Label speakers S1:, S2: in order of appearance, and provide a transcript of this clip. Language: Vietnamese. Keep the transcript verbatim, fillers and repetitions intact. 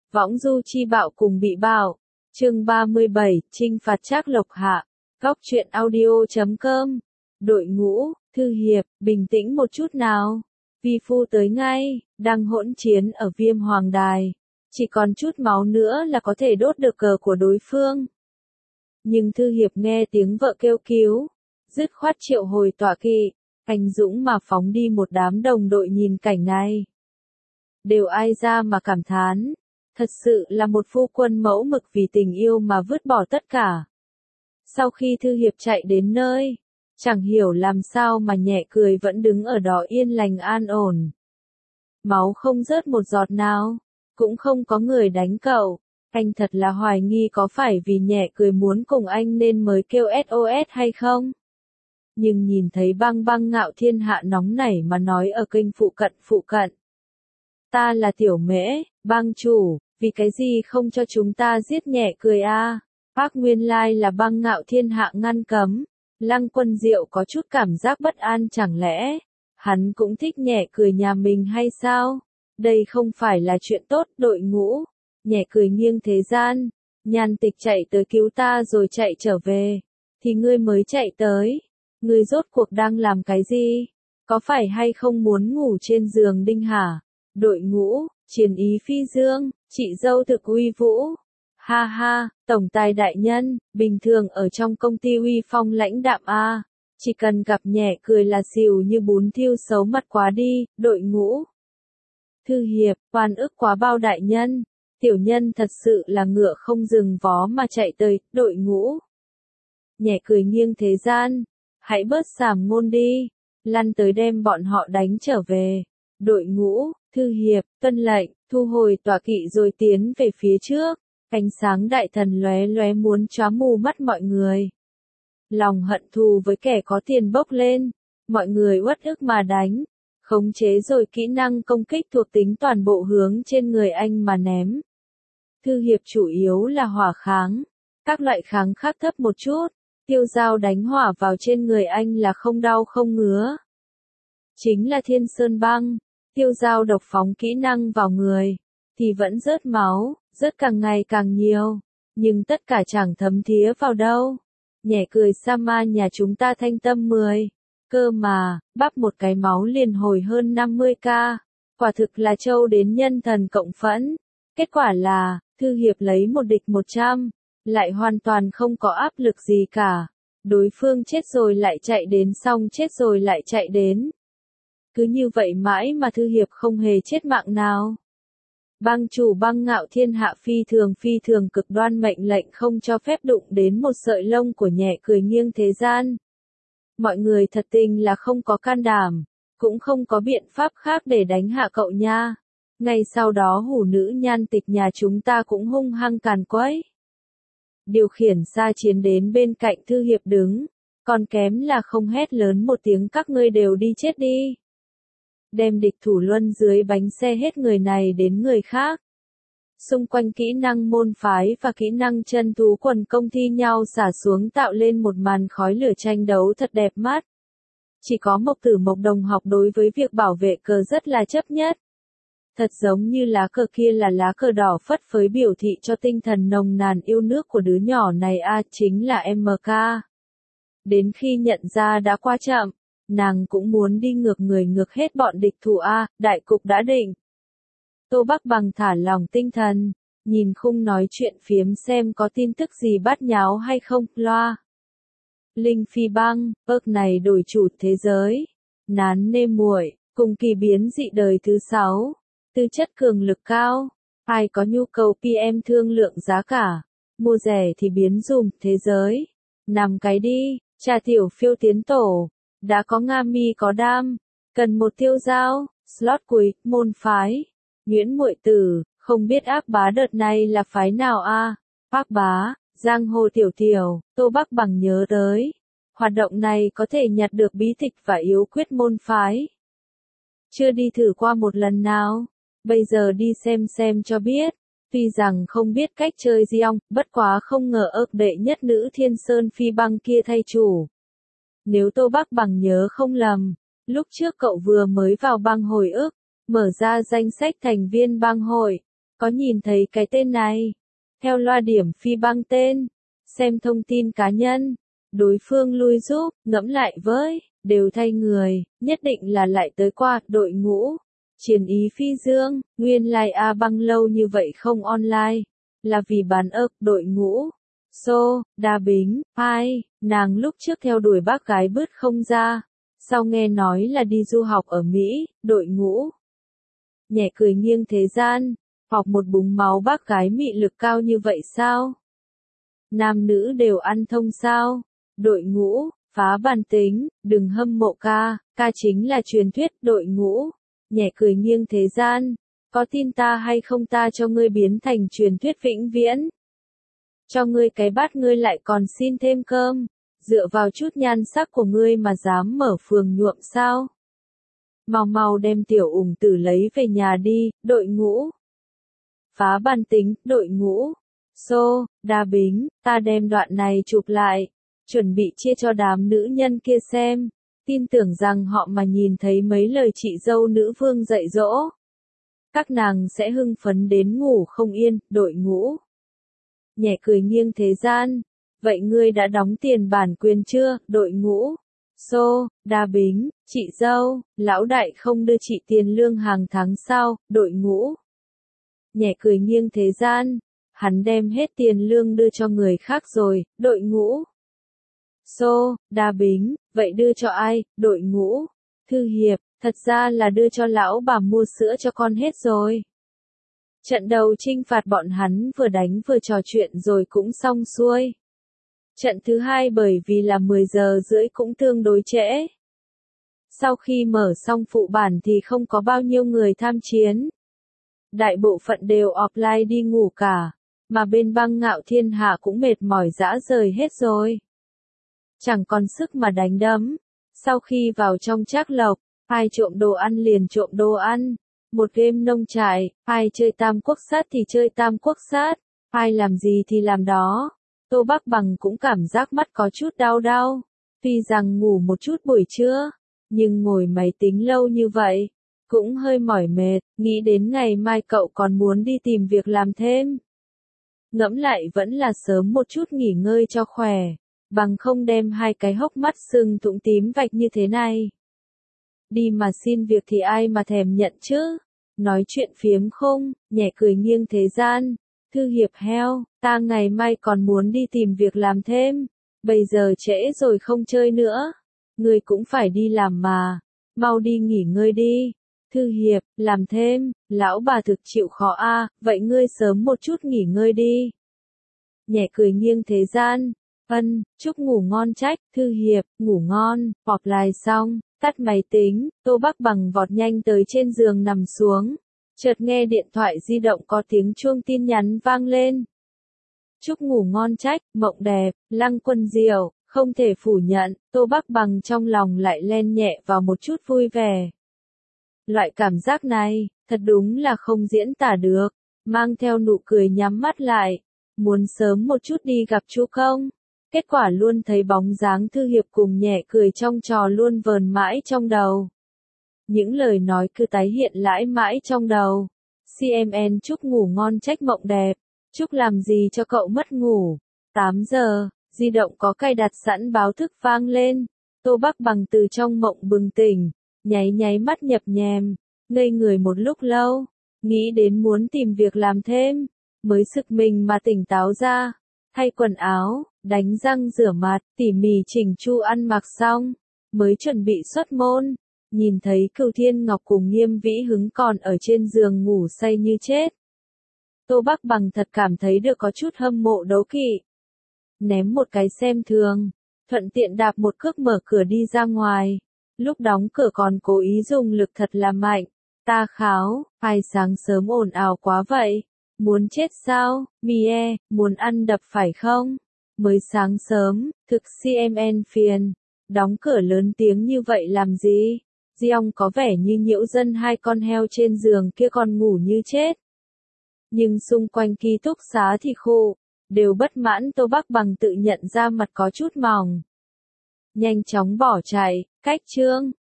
S1: Võng du chi bạo cùng bị bạo. Chương ba mươi bảy, Chinh phạt Trác Lộc Hạ. Góc truyện audio chấm com. Đội ngũ, Thư Hiệp, bình tĩnh một chút nào. Vi phu tới ngay, đang hỗn chiến ở Viêm Hoàng Đài. Chỉ còn chút máu nữa là có thể đốt được cờ của đối phương. Nhưng Thư Hiệp nghe tiếng vợ kêu cứu, dứt khoát triệu hồi tọa kỵ, anh dũng mà phóng đi. Một đám đồng đội nhìn cảnh này, đều ai ra mà cảm thán, thật sự là một phu quân mẫu mực vì tình yêu mà vứt bỏ tất cả. Sau khi Thư Hiệp chạy đến nơi, chẳng hiểu làm sao mà Nhẹ Cười vẫn đứng ở đó yên lành an ổn. Máu không rớt một giọt nào, cũng không có người đánh cậu. Anh thật là hoài nghi có phải vì Nhẹ Cười muốn cùng anh nên mới kêu ét ô ét hay không? Nhưng nhìn thấy Băng Băng Ngạo Thiên Hạ nóng nảy mà nói ở kênh phụ cận phụ cận. Ta là Tiểu Mễ, băng chủ, vì cái gì không cho chúng ta giết Nhẹ Cười a? Bác nguyên lai là Băng Ngạo Thiên Hạ ngăn cấm. Lăng Quân Diệu có chút cảm giác bất an, chẳng lẽ hắn cũng thích Nhẹ Cười nhà mình hay sao? Đây không phải là chuyện tốt. Đội ngũ, Nhẹ Cười nghiêng thế gian, Nhan Tịch chạy tới cứu ta rồi chạy trở về, thì ngươi mới chạy tới. Ngươi rốt cuộc đang làm cái gì? Có phải hay không muốn ngủ trên giường Đinh hả? Đội ngũ, Chiến Ý phi dương, chị dâu thực uy vũ. Ha ha, tổng tài đại nhân, bình thường ở trong công ty uy phong lãnh đạm a, chỉ cần gặp Nhẹ Cười là xìu như bún thiêu, xấu mặt quá đi. Đội ngũ, Thư Hiệp, oan ức quá bao đại nhân, tiểu nhân thật sự là ngựa không dừng vó mà chạy tới. Đội ngũ, Nhẹ Cười nghiêng thế gian, hãy bớt sàm ngôn đi, lăn tới đem bọn họ đánh trở về. Đội ngũ, Thư Hiệp, tuân lệnh, thu hồi tọa kỵ rồi tiến về phía trước. Ánh sáng đại thần lóe lóe muốn chóa mù mắt mọi người. Lòng hận thù với kẻ có tiền bốc lên, mọi người uất ức mà đánh, khống chế rồi kỹ năng công kích thuộc tính toàn bộ hướng trên người anh mà ném. Thư Hiệp chủ yếu là hỏa kháng, các loại kháng khác thấp một chút. Tiêu dao đánh hỏa vào trên người anh là không đau không ngứa. Chính là Thiên Sơn Băng, tiêu dao độc phóng kỹ năng vào người, thì vẫn rớt máu, rớt càng ngày càng nhiều, nhưng tất cả chẳng thấm thía vào đâu. Nhẹ Cười Sama nhà chúng ta thanh tâm mười, cơ mà, bắp một cái máu liền hồi hơn năm mươi k, quả thực là trâu đến nhân thần cộng phẫn. Kết quả là, Thư Hiệp lấy một địch một trăm, lại hoàn toàn không có áp lực gì cả. Đối phương chết rồi lại chạy đến, xong chết rồi lại chạy đến. Cứ như vậy mãi mà Thư Hiệp không hề chết mạng nào. Băng chủ Băng Ngạo Thiên Hạ phi thường phi thường cực đoan mệnh lệnh không cho phép đụng đến một sợi lông của Nhẹ Cười nghiêng thế gian. Mọi người thật tình là không có can đảm, cũng không có biện pháp khác để đánh hạ cậu nha. Ngay sau đó hủ nữ Nhan Tịch nhà chúng ta cũng hung hăng càn quấy. Điều khiển xa chiến đến bên cạnh Thư Hiệp đứng, còn kém là không hét lớn một tiếng các ngươi đều đi chết đi. Đem địch thủ luân dưới bánh xe hết người này đến người khác. Xung quanh kỹ năng môn phái và kỹ năng chân thú quần công thi nhau xả xuống tạo lên một màn khói lửa tranh đấu thật đẹp mắt. Chỉ có Mộc Tử Mộc đồng học đối với việc bảo vệ cờ rất là chấp nhất. Thật giống như lá cờ kia là lá cờ đỏ phất phới biểu thị cho tinh thần nồng nàn yêu nước của đứa nhỏ này a, chính là em ca. Đến khi nhận ra đã quá chậm, nàng cũng muốn đi ngược người ngược hết bọn địch thủ a, đại cục đã định. Tô Bắc Bằng thả lỏng tinh thần, nhìn khung nói chuyện phiếm xem có tin tức gì bát nháo hay không. Loa. Linh Phi Băng, ước này đổi chủ thế giới. Nán nê muội, cùng kỳ biến dị đời thứ sáu. Tư chất cường lực cao, ai có nhu cầu pê em thương lượng giá cả, mua rẻ thì biến dùm thế giới. Nằm cái đi, trà tiểu phiêu tiến tổ, đã có Nga mi có đam, cần một tiêu dao, slot cuối, môn phái. Nguyễn Muội Tử, không biết Ác Bá đợt này là phái nào a? À? Ác Bá, giang hồ tiểu tiểu, Tô Bắc Bằng nhớ tới. Hoạt động này có thể nhặt được bí tịch và yếu quyết môn phái. Chưa đi thử qua một lần nào. Bây giờ đi xem xem cho biết. Tuy rằng không biết cách chơi Diong, bất quá không ngờ ức đệ nhất nữ Thiên Sơn Phi Băng kia thay chủ. Nếu Tô Bắc Bằng nhớ không lầm, lúc trước cậu vừa mới vào băng hồi ức, mở ra danh sách thành viên băng hội, có nhìn thấy cái tên này. Theo loa điểm phi băng tên, xem thông tin cá nhân, đối phương lui giúp, ngẫm lại với, đều thay người, nhất định là lại tới qua, đội ngũ. Chiến ý phi dương, nguyên lai like A băng lâu như vậy không online, là vì bán ớt, đội ngũ. Xô, đa bính, ai, nàng lúc trước theo đuổi bác gái bứt không ra, sau nghe nói là đi du học ở Mỹ, đội ngũ. Nhẹ cười nghiêng thế gian, học một búng máu bác gái mị lực cao như vậy sao? Nam nữ đều ăn thông sao? Đội ngũ, phá bản tính, đừng hâm mộ ca, ca chính là truyền thuyết, đội ngũ. Nhẹ cười nghiêng thế gian, có tin ta hay không ta cho ngươi biến thành truyền thuyết vĩnh viễn. Cho ngươi cái bát ngươi lại còn xin thêm cơm, dựa vào chút nhan sắc của ngươi mà dám mở phường nhuộm sao? Mau mau đem tiểu ủng tử lấy về nhà đi, đội ngũ. Phá bản tính, đội ngũ. Xô, đa bính, ta đem đoạn này chụp lại, chuẩn bị chia cho đám nữ nhân kia xem, tin tưởng rằng họ mà nhìn thấy mấy lời chị dâu nữ vương dạy dỗ. Các nàng sẽ hưng phấn đến ngủ không yên, đội ngũ. Nhẹ cười nghiêng thế gian, vậy ngươi đã đóng tiền bản quyền chưa, đội ngũ? Xô, đa bính, chị dâu, lão đại không đưa chị tiền lương hàng tháng sao, đội ngũ. Nhẹ cười nghiêng thế gian, hắn đem hết tiền lương đưa cho người khác rồi, đội ngũ. Xô, đa bính, vậy đưa cho ai, đội ngũ. Thư hiệp, thật ra là đưa cho lão bà mua sữa cho con hết rồi. Trận đầu trinh phạt bọn hắn vừa đánh vừa trò chuyện rồi cũng xong xuôi. Trận thứ hai bởi vì là mười giờ rưỡi cũng tương đối trễ. Sau khi mở xong phụ bản thì không có bao nhiêu người tham chiến. Đại bộ phận đều offline đi ngủ cả, mà bên băng ngạo thiên hạ cũng mệt mỏi dã rời hết rồi. Chẳng còn sức mà đánh đấm. Sau khi vào trong trác lộc, ai trộm đồ ăn liền trộm đồ ăn. Một game nông trại, ai chơi tam quốc sát thì chơi tam quốc sát, ai làm gì thì làm đó. Tô Bắc Bằng cũng cảm giác mắt có chút đau đau. Tuy rằng ngủ một chút buổi trưa, nhưng ngồi máy tính lâu như vậy, cũng hơi mỏi mệt, nghĩ đến ngày mai cậu còn muốn đi tìm việc làm thêm. Ngẫm lại vẫn là sớm một chút nghỉ ngơi cho khỏe, bằng không đem hai cái hốc mắt sưng thủng tím vạch như thế này. Đi mà xin việc thì ai mà thèm nhận chứ? Nói chuyện phiếm không, nhẹ cười nghiêng thế gian. Thư hiệp heo, ta ngày mai còn muốn đi tìm việc làm thêm. Bây giờ trễ rồi không chơi nữa. Ngươi cũng phải đi làm mà. Mau đi nghỉ ngơi đi. Thư hiệp, làm thêm, lão bà thực chịu khó a, à, vậy ngươi sớm một chút nghỉ ngơi đi. Nhẹ cười nghiêng thế gian. Ân, chúc ngủ ngon trách, thư hiệp, ngủ ngon, họp lại xong, tắt máy tính, Tô Bắc Bằng vọt nhanh tới trên giường nằm xuống. Chợt nghe điện thoại di động có tiếng chuông tin nhắn vang lên. Chúc ngủ ngon trách, mộng đẹp, Lăng Quân Diệu, không thể phủ nhận, Tô Bắc Bằng trong lòng lại len nhẹ vào một chút vui vẻ. Loại cảm giác này, thật đúng là không diễn tả được, mang theo nụ cười nhắm mắt lại, muốn sớm một chút đi gặp chú công. Kết quả luôn thấy bóng dáng thư hiệp cùng nhẹ cười trong trò luôn vờn mãi trong đầu. Những lời nói cứ tái hiện lãi mãi trong đầu. xê em en chúc ngủ ngon trách mộng đẹp. Chúc làm gì cho cậu mất ngủ. tám giờ, di động có cài đặt sẵn báo thức vang lên. Tô Bắc Bằng từ trong mộng bừng tỉnh, nháy nháy mắt nhập nhèm, ngây người một lúc lâu, nghĩ đến muốn tìm việc làm thêm, mới sực mình mà tỉnh táo ra. Thay quần áo, đánh răng rửa mặt, tỉ mỉ chỉnh chu ăn mặc xong, mới chuẩn bị xuất môn, nhìn thấy Cửu Thiên Ngọc cùng Nghiêm Vĩ Hứng còn ở trên giường ngủ say như chết. Tô Bắc Bằng thật cảm thấy được có chút hâm mộ đấu kỵ. Ném một cái xem thường, thuận tiện đạp một cước mở cửa đi ra ngoài, lúc đóng cửa còn cố ý dùng lực thật là mạnh. Ta kháo, ai sáng sớm ồn ào quá vậy? Muốn chết sao, Mie, muốn ăn đập phải không? Mới sáng sớm, thực xê em en phiền, đóng cửa lớn tiếng như vậy làm gì? Diong có vẻ như nhiễu dân hai con heo trên giường kia còn ngủ như chết. Nhưng xung quanh ký túc xá thì khô, đều bất mãn. Tô Bắc Bằng tự nhận ra mặt có chút mỏng. Nhanh chóng bỏ chạy, cách chương.